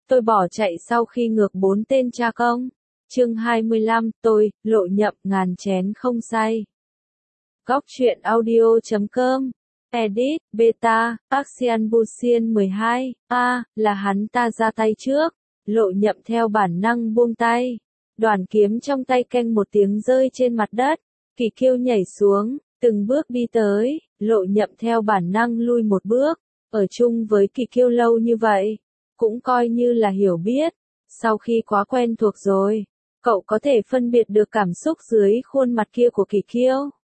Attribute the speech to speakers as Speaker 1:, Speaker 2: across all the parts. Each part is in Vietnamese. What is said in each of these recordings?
Speaker 1: tôi bỏ chạy sau khi ngược 4 tên cha công. Chương 25, tôi, Lộ Nhậm, ngàn chén không say. Góc truyện audio.com. Edit, Beta, Axian Busian 12, là hắn ta ra tay trước. Lộ Nhậm theo bản năng buông tay. Đoàn kiếm trong tay keng một tiếng rơi trên mặt đất. Kỳ Kiêu nhảy xuống, từng bước đi tới. Lộ Nhậm theo bản năng lui một bước. Ở chung với Kỳ Kiêu lâu như vậy, cũng coi như là hiểu biết. Sau khi quá quen thuộc rồi, cậu có thể phân biệt được cảm xúc dưới khuôn mặt kia của Kỳ Kiêu.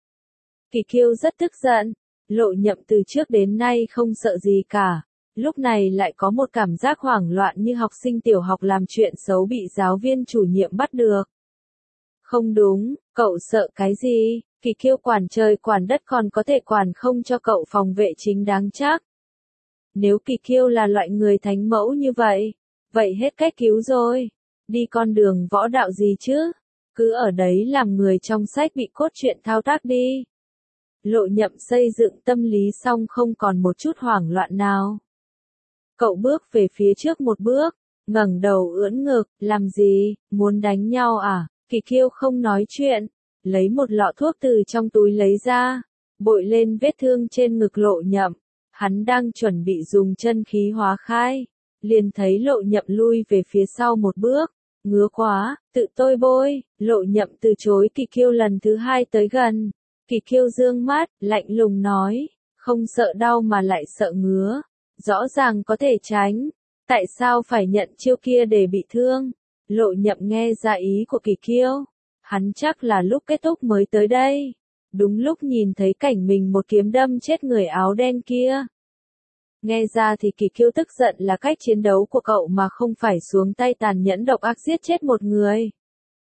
Speaker 1: Kỳ Kiêu rất tức giận. Lộ Nhậm từ trước đến nay không sợ gì cả. Lúc này lại có một cảm giác hoảng loạn như học sinh tiểu học làm chuyện xấu bị giáo viên chủ nhiệm bắt được. Không đúng, cậu sợ cái gì? Kỳ Kiêu quản trời quản đất còn có thể quản không cho cậu phòng vệ chính đáng chắc. Nếu Kỳ Kiêu là loại người thánh mẫu như vậy, vậy hết cách cứu rồi. Đi con đường võ đạo gì chứ? Cứ ở đấy làm người trong sách bị cốt truyện thao tác đi. Lộ Nhậm xây dựng tâm lý xong không còn một chút hoảng loạn nào. Cậu bước về phía trước một bước, ngẩng đầu ưỡn ngực, làm gì, muốn đánh nhau à? Kỳ Kiêu không nói chuyện, lấy một lọ thuốc từ trong túi lấy ra, bội lên vết thương trên ngực Lộ Nhậm. Hắn đang chuẩn bị dùng chân khí hóa khai, liền thấy Lộ Nhậm lui về phía sau một bước, ngứa quá, tự tôi bôi. Lộ Nhậm từ chối Kỳ Kiêu lần thứ hai tới gần. Kỳ Kiêu dương mắt, lạnh lùng nói, không sợ đau mà lại sợ ngứa, rõ ràng có thể tránh, tại sao phải nhận chiêu kia để bị thương? Lộ Nhậm nghe ra ý của Kỳ Kiêu, hắn chắc là lúc kết thúc mới tới đây, đúng lúc nhìn thấy cảnh mình một kiếm đâm chết người áo đen kia. Nghe ra thì Kỳ Kiêu tức giận là cách chiến đấu của cậu mà không phải xuống tay tàn nhẫn độc ác giết chết một người.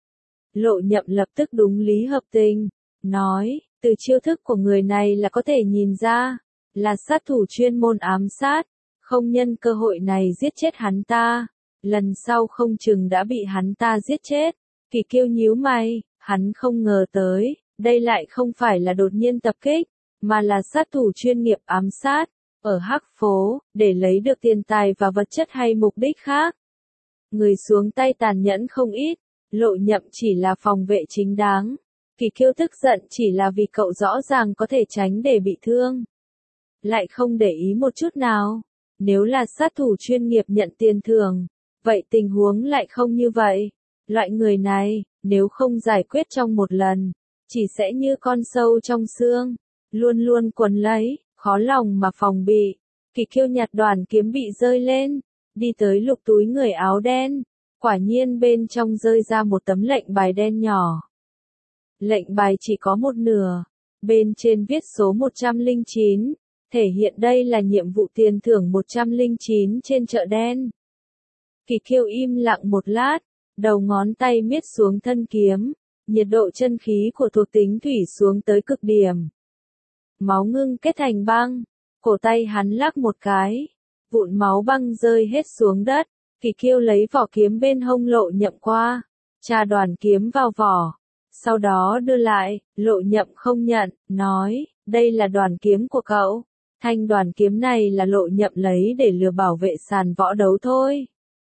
Speaker 1: Lộ Nhậm lập tức đúng lý hợp tình, nói, từ chiêu thức của người này là có thể nhìn ra, là sát thủ chuyên môn ám sát, không nhân cơ hội này giết chết hắn ta, lần sau không chừng đã bị hắn ta giết chết. Kỳ Kiêu nhíu mày, hắn không ngờ tới, đây lại không phải là đột nhiên tập kích, mà là sát thủ chuyên nghiệp ám sát, ở Hắc Phố, để lấy được tiền tài và vật chất hay mục đích khác. Người xuống tay tàn nhẫn không ít, Lộ Nhậm chỉ là phòng vệ chính đáng. Kỳ Kiêu tức giận chỉ là vì cậu rõ ràng có thể tránh để bị thương, lại không để ý một chút nào. Nếu là sát thủ chuyên nghiệp nhận tiền thưởng, vậy tình huống lại không như vậy. Loại người này, nếu không giải quyết trong một lần, chỉ sẽ như con sâu trong xương, luôn luôn quấn lấy, khó lòng mà phòng bị. Kỳ Kiêu nhặt đoàn kiếm bị rơi lên, đi tới lục túi người áo đen, quả nhiên bên trong rơi ra một tấm lệnh bài đen nhỏ. Lệnh bài chỉ có một nửa, bên trên viết số 109, thể hiện đây là nhiệm vụ tiền thưởng 109 trên chợ đen. Kỳ Kiêu im lặng một lát, đầu ngón tay miết xuống thân kiếm, nhiệt độ chân khí của thuộc tính thủy xuống tới cực điểm. Máu ngưng kết thành băng, cổ tay hắn lắc một cái, vụn máu băng rơi hết xuống đất. Kỳ Kiêu lấy vỏ kiếm bên hông Lộ Nhậm qua, tra đoàn kiếm vào vỏ. Sau đó đưa lại, Lộ Nhậm không nhận, nói, đây là đoàn kiếm của cậu. Thanh đoàn kiếm này là Lộ Nhậm lấy để lừa bảo vệ sàn võ đấu thôi.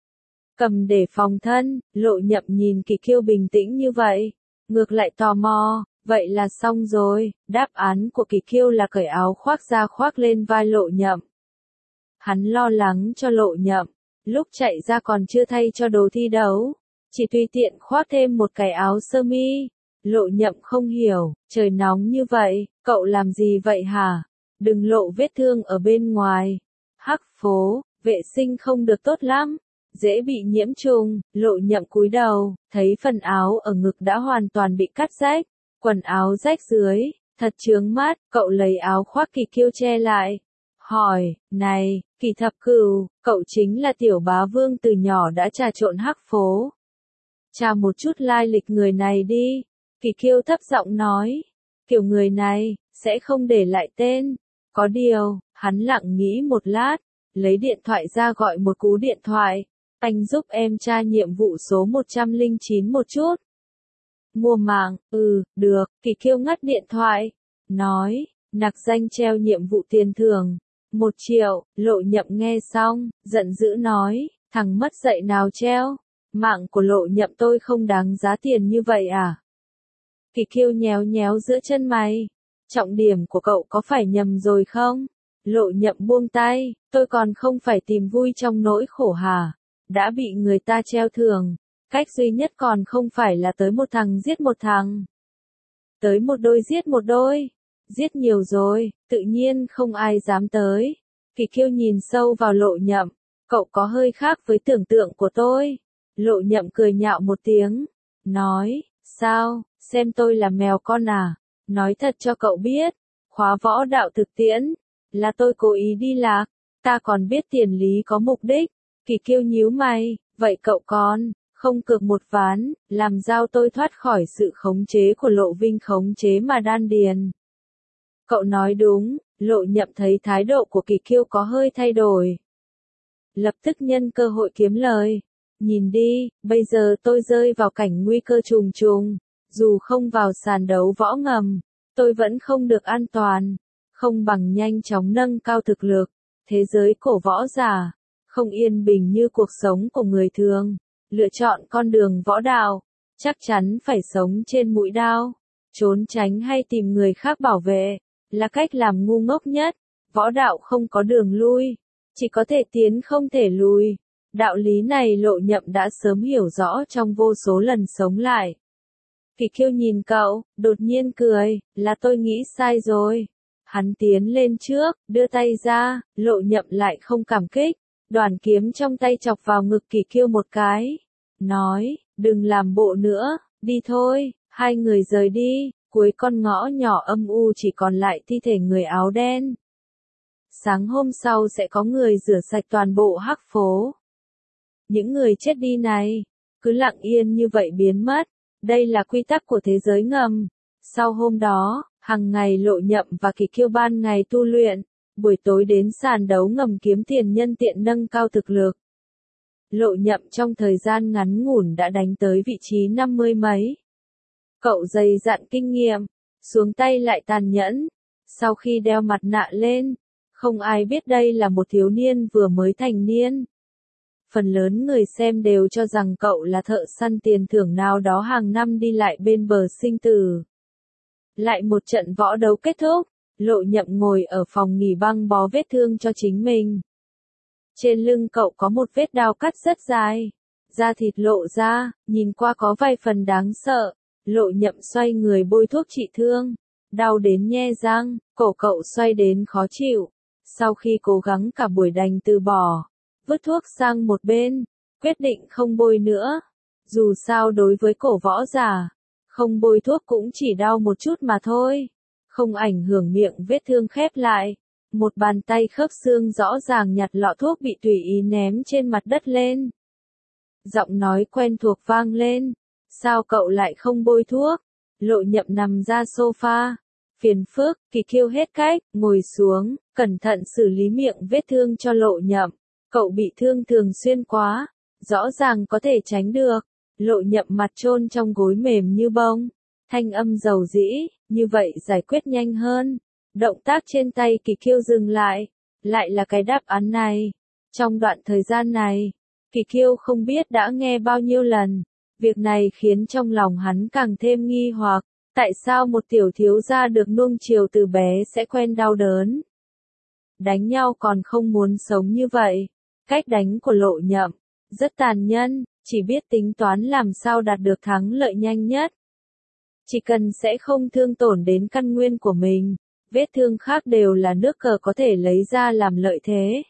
Speaker 1: Cầm để phòng thân. Lộ Nhậm nhìn Kỳ Kiêu bình tĩnh như vậy, ngược lại tò mò, vậy là xong rồi. Đáp án của Kỳ Kiêu là cởi áo khoác ra khoác lên vai Lộ Nhậm. Hắn lo lắng cho Lộ Nhậm, lúc chạy ra còn chưa thay cho đồ thi đấu, chỉ tùy tiện khoác thêm một cái áo sơ mi. Lộ Nhậm không hiểu, trời nóng như vậy, cậu làm gì vậy hả? Đừng lộ vết thương ở bên ngoài. Hắc Phố, vệ sinh không được tốt lắm, dễ bị nhiễm trùng. Lộ Nhậm cúi đầu, thấy phần áo ở ngực đã hoàn toàn bị cắt rách, quần áo rách dưới, thật chướng mắt. Cậu lấy áo khoác Kỳ Kiêu che lại, hỏi, này, Kỳ Thập Cửu, cậu chính là tiểu bá vương từ nhỏ đã trà trộn Hắc Phố. Tra một chút lai lịch người này đi. Kỳ Kiêu thấp giọng nói, kiểu người này, sẽ không để lại tên. Có điều, hắn lặng nghĩ một lát, lấy điện thoại ra gọi một cú điện thoại. Anh giúp em tra nhiệm vụ số 109 một chút. Mua mạng, được. Kỳ Kiêu ngắt điện thoại, nói, nặc danh treo nhiệm vụ tiền thưởng 1 triệu. Lộ Nhậm nghe xong, giận dữ nói, Thằng mất dạy nào treo, mạng của Lộ Nhậm tôi không đáng giá tiền như vậy à? Kỳ Kiêu nhéo nhéo giữa chân mày. Trọng điểm của cậu có phải nhầm rồi không? Lộ Nhậm buông tay, tôi còn không phải tìm vui trong nỗi khổ hả? Đã bị người ta treo thưởng, cách duy nhất còn không phải là tới một thằng giết một thằng. Tới một đôi giết một đôi. Giết nhiều rồi, tự nhiên không ai dám tới. Kỳ Kiêu nhìn sâu vào Lộ Nhậm, cậu có hơi khác với tưởng tượng của tôi. Lộ Nhậm cười nhạo một tiếng, nói, sao, xem tôi là mèo con à? Nói thật cho cậu biết, khóa võ đạo thực tiễn, là tôi cố ý đi lạc, ta còn biết tiền lý có mục đích. Kỳ Kiêu nhíu mày, vậy cậu còn, không cược một ván, làm giao tôi thoát khỏi sự khống chế của Lộ Vinh khống chế mà đan điền. Cậu nói đúng, Lộ Nhậm thấy thái độ của Kỳ Kiêu có hơi thay đổi. Lập tức nhân cơ hội kiếm lời. Nhìn đi, bây giờ tôi rơi vào cảnh nguy cơ trùng trùng. Dù không vào sàn đấu võ ngầm, tôi vẫn không được an toàn. Không bằng nhanh chóng nâng cao thực lực. Thế giới cổ võ giả, không yên bình như cuộc sống của người thường. Lựa chọn con đường võ đạo, chắc chắn phải sống trên mũi đao. Trốn tránh hay tìm người khác bảo vệ, là cách làm ngu ngốc nhất. Võ đạo không có đường lui, chỉ có thể tiến không thể lùi. Đạo lý này Lộ Nhậm đã sớm hiểu rõ trong vô số lần sống lại. Kỳ Kiêu nhìn cậu, đột nhiên cười, là tôi nghĩ sai rồi. Hắn tiến lên trước, đưa tay ra, Lộ Nhậm lại không cảm kích. Đoàn kiếm trong tay chọc vào ngực Kỳ Kiêu một cái. Nói, đừng làm bộ nữa, đi thôi, hai người rời đi. Cuối con ngõ nhỏ âm u chỉ còn lại thi thể người áo đen. Sáng hôm sau sẽ có người rửa sạch toàn bộ hắc phố. Những người chết đi này, cứ lặng yên như vậy biến mất. Đây là quy tắc của thế giới ngầm. Sau hôm đó, hàng ngày Lộ Nhậm và Kỳ Kiêu ban ngày tu luyện, buổi tối đến sàn đấu ngầm kiếm tiền nhân tiện nâng cao thực lực. Lộ Nhậm trong thời gian ngắn ngủn đã đánh tới vị trí 50 mấy. Cậu dày dặn kinh nghiệm, xuống tay lại tàn nhẫn. Sau khi đeo mặt nạ lên, không ai biết đây là một thiếu niên vừa mới thành niên. Phần lớn người xem đều cho rằng cậu là thợ săn tiền thưởng nào đó hàng năm đi lại bên bờ sinh tử. Lại một trận võ đấu kết thúc, Lộ Nhậm ngồi ở phòng nghỉ băng bó vết thương cho chính mình. Trên lưng cậu có một vết đao cắt rất dài, da thịt lộ ra, nhìn qua có vài phần đáng sợ. Lộ Nhậm xoay người bôi thuốc trị thương, đau đến nhe răng, cổ cậu xoay đến khó chịu. Sau khi cố gắng cả buổi đành từ bỏ, vứt thuốc sang một bên, quyết định không bôi nữa. Dù sao đối với cổ võ giả, không bôi thuốc cũng chỉ đau một chút mà thôi, không ảnh hưởng miệng vết thương khép lại. Một bàn tay khớp xương rõ ràng nhặt lọ thuốc bị tùy ý ném trên mặt đất lên. Giọng nói quen thuộc vang lên. Sao cậu lại không bôi thuốc? Lộ Nhậm nằm ra sofa. Phiền phức, Kỳ Kiêu hết cách, ngồi xuống, cẩn thận xử lý miệng vết thương cho Lộ Nhậm. Cậu bị thương thường xuyên quá, rõ ràng có thể tránh được. Lộ Nhậm mặt chôn trong gối mềm như bông. Thanh âm dầu dĩ, như vậy giải quyết nhanh hơn. Động tác trên tay Kỳ Kiêu dừng lại. Lại là cái đáp án này. Trong đoạn thời gian này, Kỳ Kiêu không biết đã nghe bao nhiêu lần. Việc này khiến trong lòng hắn càng thêm nghi hoặc, tại sao một tiểu thiếu gia được nuông chiều từ bé sẽ quen đau đớn. Đánh nhau còn không muốn sống như vậy. Cách đánh của Lộ Nhậm, rất tàn nhẫn, chỉ biết tính toán làm sao đạt được thắng lợi nhanh nhất. Chỉ cần sẽ không thương tổn đến căn nguyên của mình, vết thương khác đều là nước cờ có thể lấy ra làm lợi thế.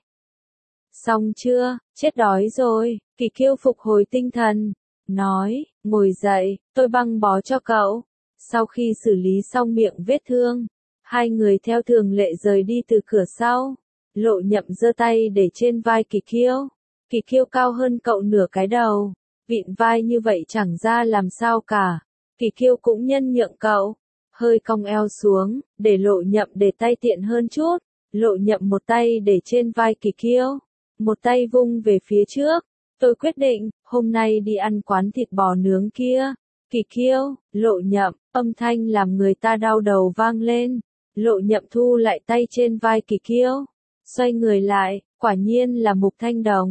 Speaker 1: Xong chưa, chết đói rồi, Kỳ Kiêu phục hồi tinh thần. Nói, ngồi dậy, tôi băng bó cho cậu. Sau khi xử lý xong miệng vết thương, hai người theo thường lệ rời đi từ cửa sau. Lộ Nhậm giơ tay để trên vai Kỳ Kiêu. Kỳ Kiêu cao hơn cậu nửa cái đầu, vịn vai như vậy chẳng ra làm sao cả. Kỳ Kiêu cũng nhân nhượng cậu, hơi cong eo xuống, để Lộ Nhậm để tay tiện hơn chút. Lộ Nhậm một tay để trên vai Kỳ Kiêu, một tay vung về phía trước. Tôi quyết định, hôm nay đi ăn quán thịt bò nướng kia. Kỳ Kiêu, Lộ Nhậm, âm thanh làm người ta đau đầu vang lên. Lộ Nhậm thu lại tay trên vai Kỳ Kiêu, xoay người lại, quả nhiên là Mục Thanh Đồng.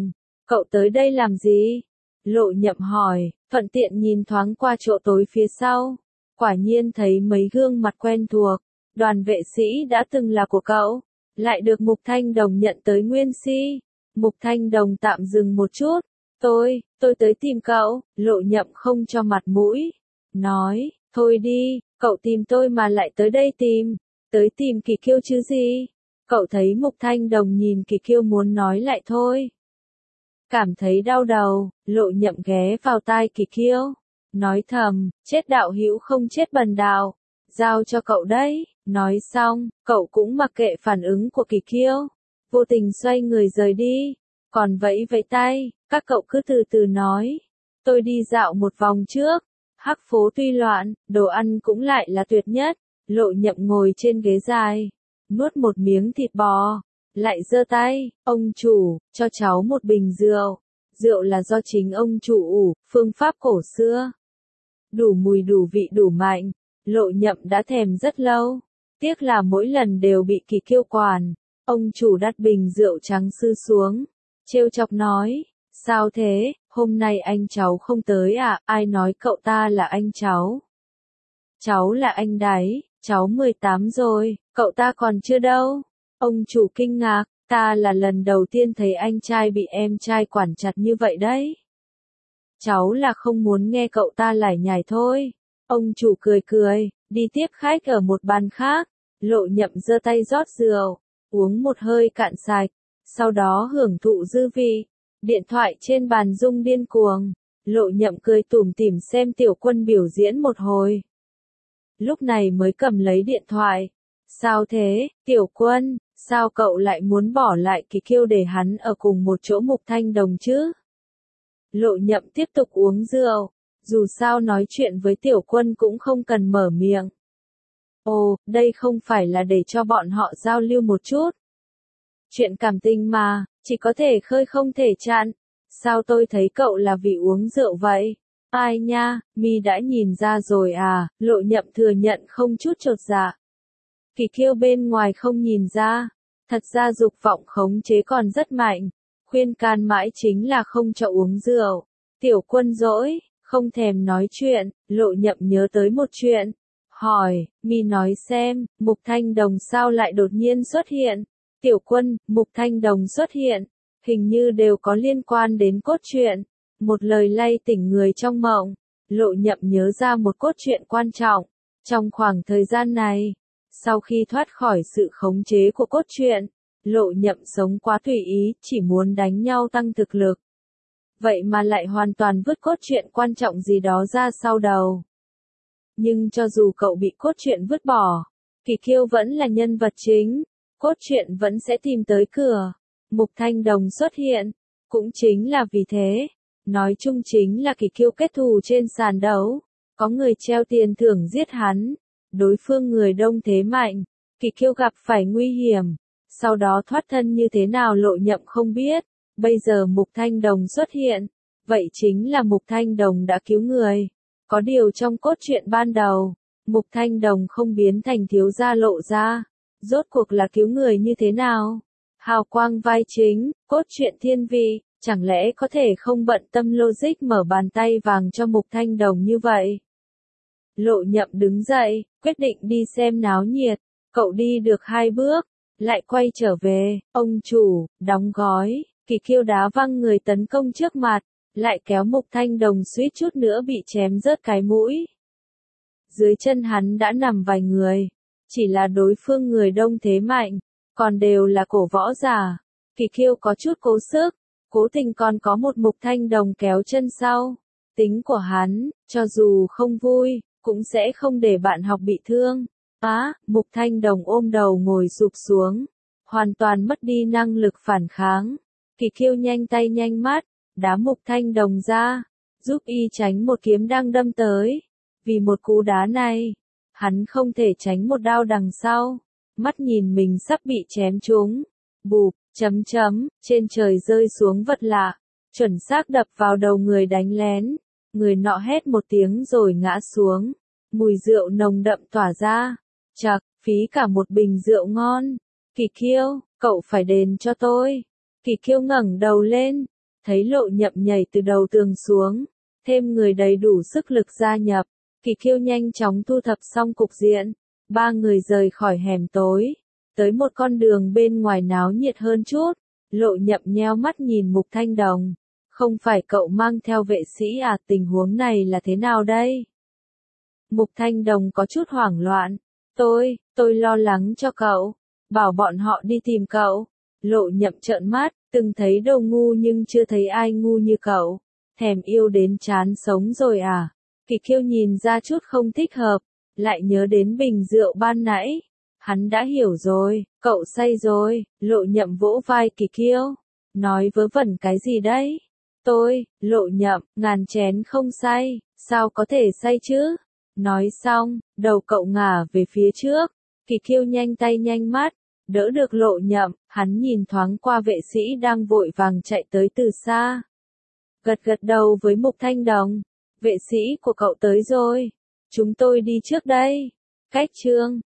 Speaker 1: cậu tới đây làm gì? Lộ Nhậm hỏi, thuận tiện nhìn thoáng qua chỗ tối phía sau. Quả nhiên thấy mấy gương mặt quen thuộc, đoàn vệ sĩ đã từng là của cậu, lại được Mục Thanh Đồng nhận tới Nguyên Si. Mục Thanh Đồng tạm dừng một chút, tôi tới tìm cậu, Lộ Nhậm không cho mặt mũi, nói, thôi đi, cậu tìm tôi mà lại tới đây tới tìm Kỳ Kiêu chứ gì. Cậu thấy Mục Thanh Đồng nhìn Kỳ Kiêu muốn nói lại thôi. Cảm thấy đau đầu, Lộ Nhậm ghé vào tai Kỳ Kiêu, nói thầm, chết đạo hữu không chết bần đạo, giao cho cậu đấy. Nói xong, cậu cũng mặc kệ phản ứng của Kỳ Kiêu, vô tình xoay người rời đi, còn vẫy vẫy tay, các cậu cứ từ từ nói, tôi đi dạo một vòng trước, Hắc phố tuy loạn, đồ ăn cũng lại là tuyệt nhất. Lộ Nhậm ngồi trên ghế dài, nuốt một miếng thịt bò, lại giơ tay, ông chủ, cho cháu một bình rượu. Rượu là do chính ông chủ ủ, phương pháp cổ xưa. Đủ mùi đủ vị đủ mạnh, Lộ Nhậm đã thèm rất lâu. Tiếc là mỗi lần đều bị Kỳ Kiêu quản. Ông chủ đặt bình rượu trắng sư xuống, trêu chọc nói, sao thế, hôm nay anh cháu không tới à, ai nói cậu ta là anh cháu? Cháu là anh đấy, cháu 18 rồi, cậu ta còn chưa đâu. Ông chủ kinh ngạc, ta là lần đầu tiên thấy anh trai bị em trai quản chặt như vậy đấy. Cháu là không muốn nghe cậu ta lải nhải thôi. Ông chủ cười cười, đi tiếp khách ở một bàn khác. Lộ Nhậm giơ tay rót rượu, uống một hơi cạn sạch, sau đó hưởng thụ dư vị. Điện thoại trên bàn rung điên cuồng, Lộ Nhậm cười tủm tỉm xem Tiểu Quân biểu diễn một hồi. Lúc này mới cầm lấy điện thoại. Sao thế, Tiểu Quân, sao cậu lại muốn bỏ lại Kỳ Kiêu để hắn ở cùng một chỗ Mục Thanh Đồng chứ? Lộ Nhậm tiếp tục uống rượu, dù sao nói chuyện với Tiểu Quân cũng không cần mở miệng. Ồ, đây không phải là để cho bọn họ giao lưu một chút. Chuyện cảm tình mà, chỉ có thể khơi không thể chặn. Sao tôi thấy cậu là vì uống rượu vậy? Ai nha, mi đã nhìn ra rồi à, Lộ Nhậm thừa nhận không chút chột dạ. Kỳ Kiêu bên ngoài không nhìn ra, thật ra dục vọng khống chế còn rất mạnh, khuyên can mãi chính là không cho uống rượu. Tiểu Quân dỗi, không thèm nói chuyện, Lộ Nhậm nhớ tới một chuyện, hỏi, mi nói xem, Mục Thanh Đồng sao lại đột nhiên xuất hiện? Tiểu Quân, Mục Thanh Đồng xuất hiện, hình như đều có liên quan đến cốt truyện. Một lời lay tỉnh người trong mộng, Lộ Nhậm nhớ ra một cốt truyện quan trọng. Trong khoảng thời gian này, sau khi thoát khỏi sự khống chế của cốt truyện, Lộ Nhậm sống quá tùy ý, chỉ muốn đánh nhau tăng thực lực. Vậy mà lại hoàn toàn vứt cốt truyện quan trọng gì đó ra sau đầu. Nhưng cho dù cậu bị cốt truyện vứt bỏ, Kỳ Kiêu vẫn là nhân vật chính, cốt truyện vẫn sẽ tìm tới cửa. Mục Thanh Đồng xuất hiện, cũng chính là vì thế. Nói chung chính là Kỳ Kiêu kết thù trên sàn đấu, có người treo tiền thưởng giết hắn, đối phương người đông thế mạnh, Kỳ Kiêu gặp phải nguy hiểm, sau đó thoát thân như thế nào Lộ Nhậm không biết, bây giờ Mục Thanh Đồng xuất hiện, vậy chính là Mục Thanh Đồng đã cứu người. Có điều trong cốt truyện ban đầu, Mục Thanh Đồng không biến thành thiếu gia Lộ ra, rốt cuộc là cứu người như thế nào? Hào quang vai chính, cốt truyện thiên vị, chẳng lẽ có thể không bận tâm logic mở bàn tay vàng cho Mục Thanh Đồng như vậy? Lộ Nhậm đứng dậy, quyết định đi xem náo nhiệt, cậu đi được 2 bước, lại quay trở về, ông chủ, đóng gói, Kỳ Kiêu đá văng người tấn công trước mặt, lại kéo Mục Thanh Đồng suýt chút nữa bị chém rớt cái mũi. Dưới chân hắn đã nằm vài người, chỉ là đối phương người đông thế mạnh, còn đều là cổ võ giả. Kỳ Kiêu có chút cố sức, cố tình còn có một Mục Thanh Đồng kéo chân sau. Tính của hắn, cho dù không vui, cũng sẽ không để bạn học bị thương. Mục Thanh Đồng ôm đầu ngồi sụp xuống, hoàn toàn mất đi năng lực phản kháng. Kỳ Kiêu nhanh tay nhanh mắt, đá Mục Thanh Đồng ra, giúp y tránh một kiếm đang đâm tới. Vì một cú đá này, hắn không thể tránh một đao đằng sau, mắt nhìn mình sắp bị chém trúng. Bụp, trên trời rơi xuống vật lạ, chuẩn xác đập vào đầu người đánh lén. Người nọ hét một tiếng rồi ngã xuống, mùi rượu nồng đậm tỏa ra. Chậc, phí cả một bình rượu ngon. Kỳ Kiêu, cậu phải đền cho tôi. Kỳ Kiêu ngẩng đầu lên, thấy Lộ Nhậm nhảy từ đầu tường xuống, thêm người đầy đủ sức lực gia nhập. Kỳ Kiêu nhanh chóng thu thập xong cục diện, ba người rời khỏi hẻm tối, tới một con đường bên ngoài náo nhiệt hơn chút. Lộ Nhậm nheo mắt nhìn Mục Thanh Đồng, không phải cậu mang theo vệ sĩ à, tình huống này là thế nào đây? Mục Thanh Đồng có chút hoảng loạn, tôi lo lắng cho cậu, bảo bọn họ đi tìm cậu. Lộ Nhậm trợn mắt, từng thấy đồ ngu nhưng chưa thấy ai ngu như cậu, thèm yêu đến chán sống rồi à? Kỳ Kiêu nhìn ra chút không thích hợp, lại nhớ đến bình rượu ban nãy. Hắn đã hiểu rồi, cậu say rồi. Lộ Nhậm vỗ vai Kỳ Kiêu, nói vớ vẩn cái gì đấy? Lộ Nhậm, ngàn chén không say, sao có thể say chứ? Nói xong, đầu cậu ngả về phía trước. Kỳ Kiêu nhanh tay nhanh mắt, đỡ được Lộ Nhậm, hắn nhìn thoáng qua vệ sĩ đang vội vàng chạy tới từ xa. Gật gật đầu với Mục Thanh Đồng, vệ sĩ của cậu tới rồi, chúng tôi đi trước đây. Cách chương